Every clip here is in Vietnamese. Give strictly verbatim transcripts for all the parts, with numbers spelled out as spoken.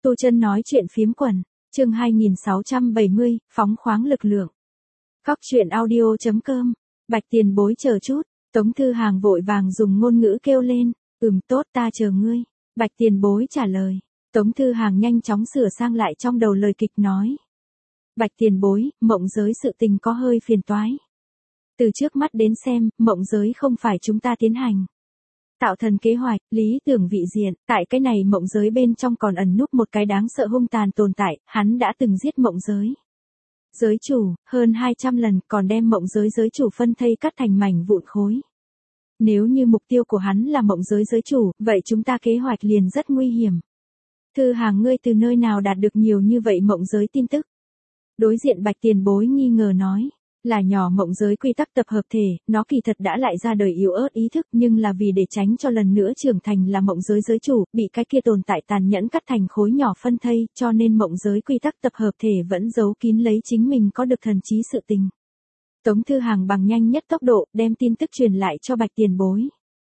Tu Chân nói chuyện phiếm quần, chương hai nghìn sáu trăm bảy mươi, phóng khoáng lực lượng. Góc truyện audio.com, Bạch Tiền Bối chờ chút, Tống Thư Hàng vội vàng dùng ngôn ngữ kêu lên, ừm tốt ta chờ ngươi. Bạch Tiền Bối trả lời, Tống Thư Hàng nhanh chóng sửa sang lại trong đầu lời kịch nói. Bạch Tiền Bối, mộng giới sự tình có hơi phiền toái. Từ trước mắt đến xem, mộng giới không phải chúng ta tiến hành. Tạo thần kế hoạch, lý tưởng vị diện, tại cái này mộng giới bên trong còn ẩn núp một cái đáng sợ hung tàn tồn tại, hắn đã từng giết mộng giới. Giới chủ, hơn hai trăm lần, còn đem mộng giới giới chủ phân thây cắt thành mảnh vụn khối. Nếu như mục tiêu của hắn là mộng giới giới chủ, vậy chúng ta kế hoạch liền rất nguy hiểm. Thư Hàng ngươi từ nơi nào đạt được nhiều như vậy mộng giới tin tức? Đối diện Bạch Tiền Bối nghi ngờ nói. Là nhỏ mộng giới quy tắc tập hợp thể, nó kỳ thật đã lại ra đời yếu ớt ý thức nhưng là vì để tránh cho lần nữa trưởng thành là mộng giới giới chủ, bị cái kia tồn tại tàn nhẫn cắt thành khối nhỏ phân thây, cho nên mộng giới quy tắc tập hợp thể vẫn giấu kín lấy chính mình có được thần trí sự tình. Tống Thư Hàng bằng nhanh nhất tốc độ, đem tin tức truyền lại cho Bạch Tiền Bối.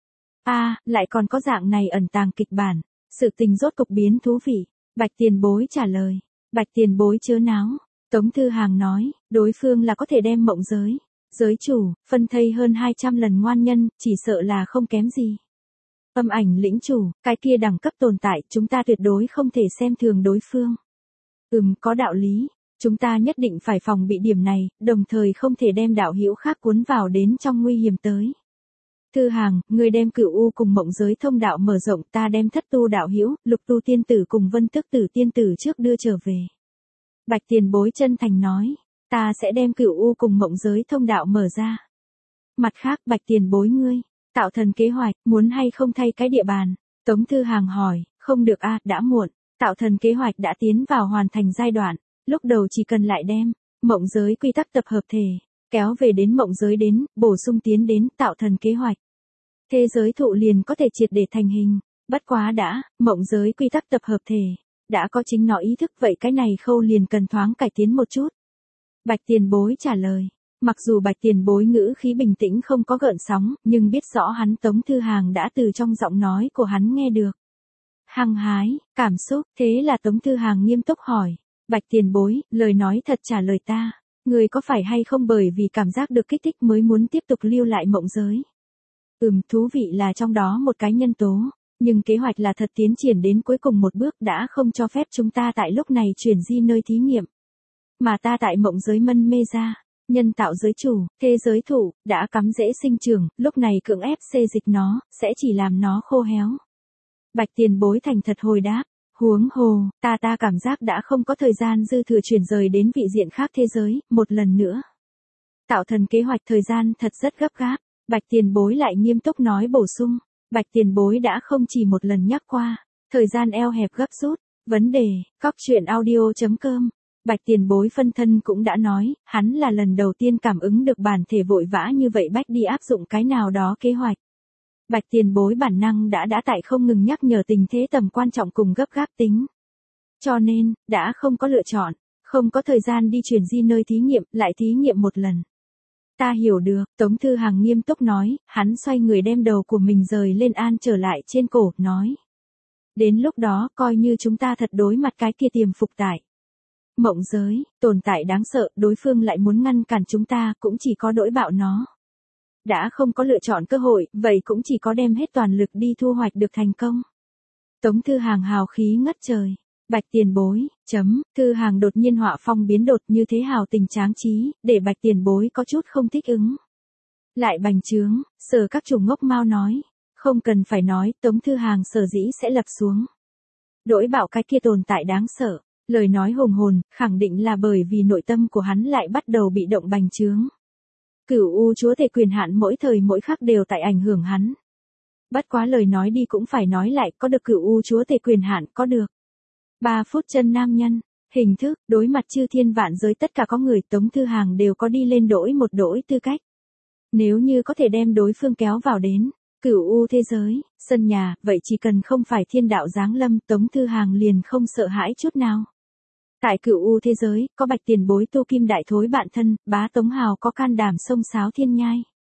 A, à, lại còn có dạng này ẩn tàng kịch bản, sự tình rốt cục biến thú vị. Bạch Tiền Bối trả lời, Bạch Tiền Bối chớ náo. Tống Thư Hàng nói, đối phương là có thể đem mộng giới, giới chủ, phân thây hơn hai trăm lần ngoan nhân, chỉ sợ là không kém gì. Âm ảnh lĩnh chủ, cái kia đẳng cấp tồn tại, chúng ta tuyệt đối không thể xem thường đối phương. Ừm, có đạo lý, chúng ta nhất định phải phòng bị điểm này, đồng thời không thể đem đạo hữu khác cuốn vào đến trong nguy hiểm tới. Thư Hàng, người đem Cửu U cùng mộng giới thông đạo mở rộng, ta đem Thất Tu đạo hữu, Lục Tu tiên tử cùng Vân Tước tử tiên tử trước đưa trở về. Bạch Tiền Bối chân thành nói, ta sẽ đem Cửu U cùng mộng giới thông đạo mở ra. Mặt khác Bạch Tiền Bối ngươi, tạo thần kế hoạch, muốn hay không thay cái địa bàn? Tống Thư Hàng hỏi, không được a, đã muộn, tạo thần kế hoạch đã tiến vào hoàn thành giai đoạn, lúc đầu chỉ cần lại đem mộng giới quy tắc tập hợp thể, kéo về đến mộng giới đến, bổ sung tiến đến tạo thần kế hoạch. Thế giới thụ liền có thể triệt để thành hình, bất quá đã, mộng giới quy tắc tập hợp thể. Đã có chính nó ý thức vậy cái này khâu liền cần thoáng cải tiến một chút. Bạch Tiền Bối trả lời. Mặc dù Bạch Tiền Bối ngữ khí bình tĩnh không có gợn sóng, nhưng biết rõ hắn Tống Thư Hàng đã từ trong giọng nói của hắn nghe được. Hăng hái, cảm xúc, thế là Tống Thư Hàng nghiêm túc hỏi. Bạch Tiền Bối, lời nói thật trả lời ta. Người có phải hay không bởi vì cảm giác được kích thích mới muốn tiếp tục lưu lại mộng giới? Ừm, thú vị là trong đó một cái nhân tố. Nhưng kế hoạch là thật tiến triển đến cuối cùng một bước đã không cho phép chúng ta tại lúc này chuyển di nơi thí nghiệm. Mà ta tại mộng giới mân mê ra, nhân tạo giới chủ, thế giới thủ, đã cắm rễ sinh trưởng, lúc này cưỡng ép xê dịch nó, sẽ chỉ làm nó khô héo. Bạch Tiền Bối thành thật hồi đáp, huống hồ, ta ta cảm giác đã không có thời gian dư thừa chuyển rời đến vị diện khác thế giới, một lần nữa. Tạo thần kế hoạch thời gian thật rất gấp gáp, Bạch Tiền Bối lại nghiêm túc nói bổ sung. Bạch Tiền Bối đã không chỉ một lần nhắc qua, thời gian eo hẹp gấp rút, vấn đề, góc truyện audio.com, Bạch Tiền Bối phân thân cũng đã nói, hắn là lần đầu tiên cảm ứng được bản thể vội vã như vậy bách đi áp dụng cái nào đó kế hoạch. Bạch Tiền Bối bản năng đã đã tại không ngừng nhắc nhở tình thế tầm quan trọng cùng gấp gáp tính. Cho nên, đã không có lựa chọn, không có thời gian đi chuyển di nơi thí nghiệm, lại thí nghiệm một lần. Ta hiểu được, Tống Thư Hàng nghiêm túc nói, hắn xoay người đem đầu của mình rời lên an trở lại trên cổ, nói. Đến lúc đó, coi như chúng ta thật đối mặt cái kia tiềm phục tại. Mộng giới, tồn tại đáng sợ, đối phương lại muốn ngăn cản chúng ta, cũng chỉ có đỗi bạo nó. Đã không có lựa chọn cơ hội, vậy cũng chỉ có đem hết toàn lực đi thu hoạch được thành công. Tống Thư Hàng hào khí ngất trời. Bạch Tiền Bối, chấm, Thư Hàng đột nhiên họa phong biến đột như thế hào tình tráng trí, để Bạch Tiền Bối có chút không thích ứng. Lại bành trướng, sở các chủ ngốc mau nói, không cần phải nói, Tống Thư Hàng sở dĩ sẽ lập xuống. Đỗi bảo cái kia tồn tại đáng sợ, lời nói hùng hồn, khẳng định là bởi vì nội tâm của hắn lại bắt đầu bị động bành trướng. Cửu U chúa tể quyền hạn mỗi thời mỗi khắc đều tại ảnh hưởng hắn. Bất quá lời nói đi cũng phải nói lại, có được Cửu U chúa tể quyền hạn, có được. Ba phút chân nam nhân, hình thức, đối mặt chư thiên vạn giới tất cả có người Tống Thư Hàng đều có đi lên đổi một đổi tư cách. Nếu như có thể đem đối phương kéo vào đến, Cửu U thế giới, sân nhà, vậy chỉ cần không phải thiên đạo giáng lâm Tống Thư Hàng liền không sợ hãi chút nào. Tại Cửu U thế giới, có Bạch Tiền Bối tu kim đại thối bạn thân, bá Tống Hào có can đảm sông sáo thiên nhai.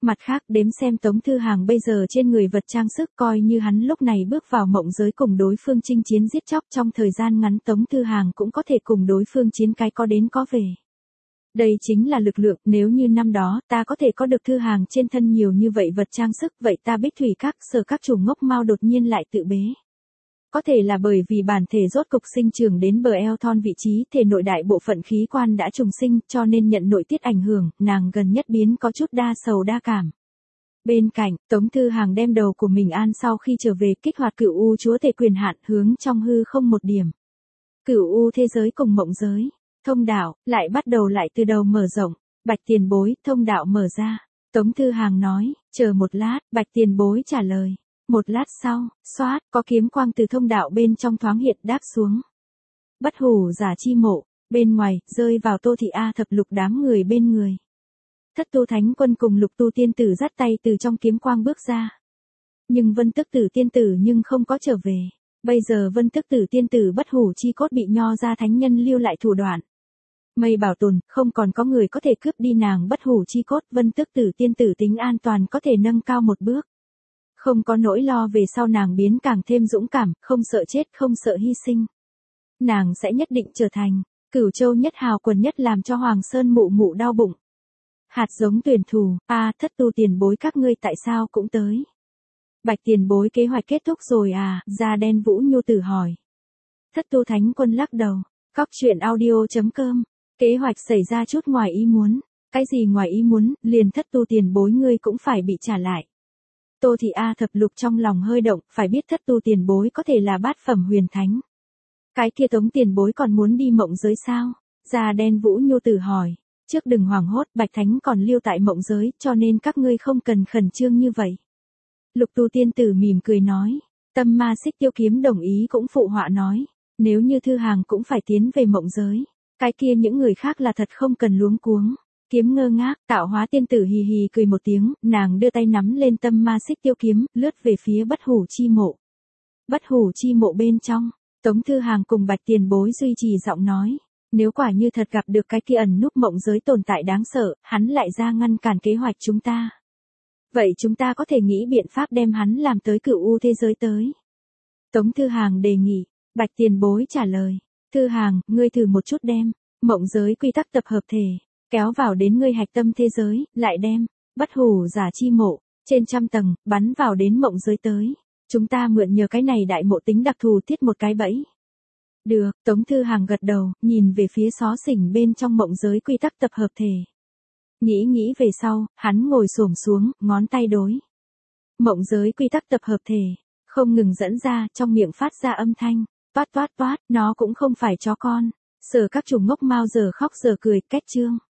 Mặt khác đếm xem Tống Thư Hàng bây giờ trên người vật trang sức coi như hắn lúc này bước vào mộng giới cùng đối phương chinh chiến giết chóc trong thời gian ngắn Tống Thư Hàng cũng có thể cùng đối phương chiến cái có đến có về. Đây chính là lực lượng, nếu như năm đó ta có thể có được Thư Hàng trên thân nhiều như vậy vật trang sức vậy ta Bích Thủy các sở các chủ ngốc mau đột nhiên lại tự bế. Có thể là bởi vì bản thể rốt cục sinh trưởng đến bờ eo thon vị trí thể nội đại bộ phận khí quan đã trùng sinh cho nên nhận nội tiết ảnh hưởng, nàng gần nhất biến có chút đa sầu đa cảm. Bên cạnh, Tống Thư Hàng đem đầu của mình an sau khi trở về kích hoạt cửu u chúa tể quyền hạn hướng trong hư không một điểm. Cửu u thế giới cùng mộng giới, thông đạo, lại bắt đầu lại từ đầu mở rộng, Bạch tiền bối, thông đạo mở ra. Tống Thư Hàng nói, chờ một lát, Bạch tiền bối trả lời. Một lát sau, xoát, có kiếm quang từ thông đạo bên trong thoáng hiện đáp xuống. Bất hủ giả chi mộ, bên ngoài, rơi vào Tô Thị A thập lục đám người bên người. Thất tu thánh quân cùng lục tu tiên tử dắt tay từ trong kiếm quang bước ra. Nhưng vân tức tử tiên tử nhưng không có trở về. Bây giờ vân tức tử tiên tử bất hủ chi cốt bị nho ra thánh nhân lưu lại thủ đoạn. Mây bảo tồn, không còn có người có thể cướp đi nàng bất hủ chi cốt, vân tức tử tiên tử tính an toàn có thể nâng cao một bước. Không có nỗi lo về sau nàng biến càng thêm dũng cảm, không sợ chết, không sợ hy sinh. Nàng sẽ nhất định trở thành Cửu Châu nhất hào quần nhất làm cho Hoàng Sơn mụ mụ đau bụng. Hạt giống tuyển thủ, a thất tu tiền bối các ngươi tại sao cũng tới. Bạch tiền bối kế hoạch kết thúc rồi à, da đen Vũ Nhu Tử hỏi. Thất tu thánh quân lắc đầu, cóc truyện audio chấm com, kế hoạch xảy ra chút ngoài ý muốn. Cái gì ngoài ý muốn, liền thất tu tiền bối ngươi cũng phải bị trả lại. Tô Thị A thập lục trong lòng hơi động, phải biết thất tu tiền bối có thể là bát phẩm huyền thánh. Cái kia Tống tiền bối còn muốn đi mộng giới sao? Da đen Vũ Nhu Tử hỏi. Trước đừng hoảng hốt, Bạch Thánh còn lưu tại mộng giới, cho nên các ngươi không cần khẩn trương như vậy. Lục tu tiên tử mỉm cười nói. Tâm ma xích tiêu kiếm đồng ý cũng phụ họa nói. Nếu như Thư Hàng cũng phải tiến về mộng giới. Cái kia những người khác là thật không cần luống cuống. Kiếm ngơ ngác, tạo hóa tiên tử hì hì cười một tiếng, nàng đưa tay nắm lên tâm ma xích tiêu kiếm, lướt về phía bất hủ chi mộ. Bất hủ chi mộ bên trong, Tống Thư Hàng cùng Bạch tiền bối duy trì giọng nói. Nếu quả như thật gặp được cái kia ẩn núp mộng giới tồn tại đáng sợ, hắn lại ra ngăn cản kế hoạch chúng ta. Vậy chúng ta có thể nghĩ biện pháp đem hắn làm tới cửu u thế giới tới. Tống Thư Hàng đề nghị, Bạch tiền bối trả lời. Thư Hàng, ngươi thử một chút đem mộng giới quy tắc tập hợp thể kéo vào đến ngươi hạch tâm thế giới, lại đem bất hủ giả chi mộ trên trăm tầng bắn vào đến mộng giới tới. Chúng ta mượn nhờ cái này đại mộ tính đặc thù thiết một cái bẫy. Được, Tống Thư Hàng gật đầu, nhìn về phía xó xỉnh bên trong mộng giới quy tắc tập hợp thể. Nghĩ nghĩ về sau, hắn ngồi xổm xuống, ngón tay đối. Mộng giới quy tắc tập hợp thể, không ngừng dẫn ra, trong miệng phát ra âm thanh, toát toát toát, nó cũng không phải chó con. Sở các chủ ngốc mau giờ khóc giờ cười, kết chương.